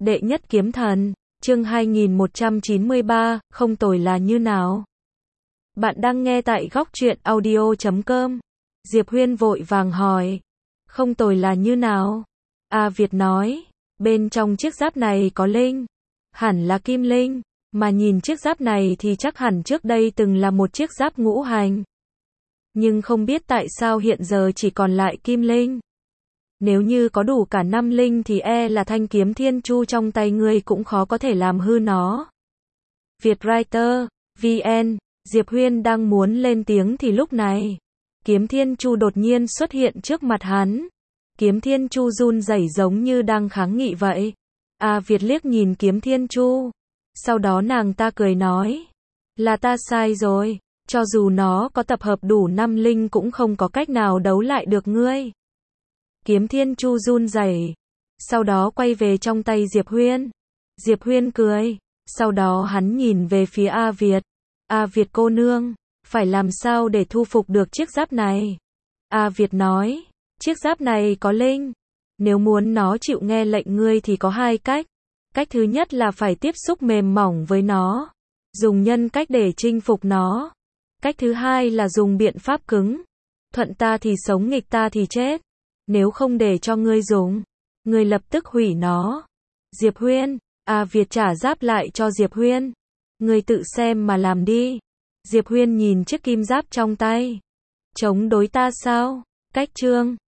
Đệ nhất kiếm thần, chương 2193, không tồi là như nào? Bạn đang nghe tại góc truyện audio.com. Diệp Huyên vội vàng hỏi. Không tồi là như nào? A Việt nói, bên trong chiếc giáp này có linh. Hẳn là kim linh, mà nhìn chiếc giáp này thì chắc hẳn trước đây từng là một chiếc giáp ngũ hành. Nhưng không biết tại sao hiện giờ chỉ còn lại kim linh. Nếu như có đủ cả 5 linh thì là thanh kiếm thiên chu trong tay ngươi cũng khó có thể làm hư nó. Vietwriter, VN, Diệp Huyên đang muốn lên tiếng thì lúc này, kiếm thiên chu đột nhiên xuất hiện trước mặt hắn. Kiếm thiên chu run rẩy giống như đang kháng nghị vậy. A Việt liếc nhìn kiếm thiên chu. Sau đó nàng ta cười nói, là ta sai rồi, cho dù nó có tập hợp đủ 5 linh cũng không có cách nào đấu lại được ngươi. Kiếm thiên chu run rẩy, sau đó quay về trong tay Diệp Huyên. Diệp Huyên cười, sau đó hắn nhìn về phía A Việt. A Việt cô nương, phải làm sao để thu phục được chiếc giáp này? A Việt nói, chiếc giáp này có linh. Nếu muốn nó chịu nghe lệnh ngươi thì có 2 cách. Cách thứ nhất là phải tiếp xúc mềm mỏng với nó, dùng nhân cách để chinh phục nó. Cách thứ hai là dùng biện pháp cứng. Thuận ta thì sống, nghịch ta thì chết. Nếu không để cho ngươi dùng, ngươi lập tức hủy nó. Diệp Huyên, A Việt trả giáp lại cho Diệp Huyên. Ngươi tự xem mà làm đi. Diệp Huyên nhìn chiếc kim giáp trong tay. Chống đối ta sao? Cách chương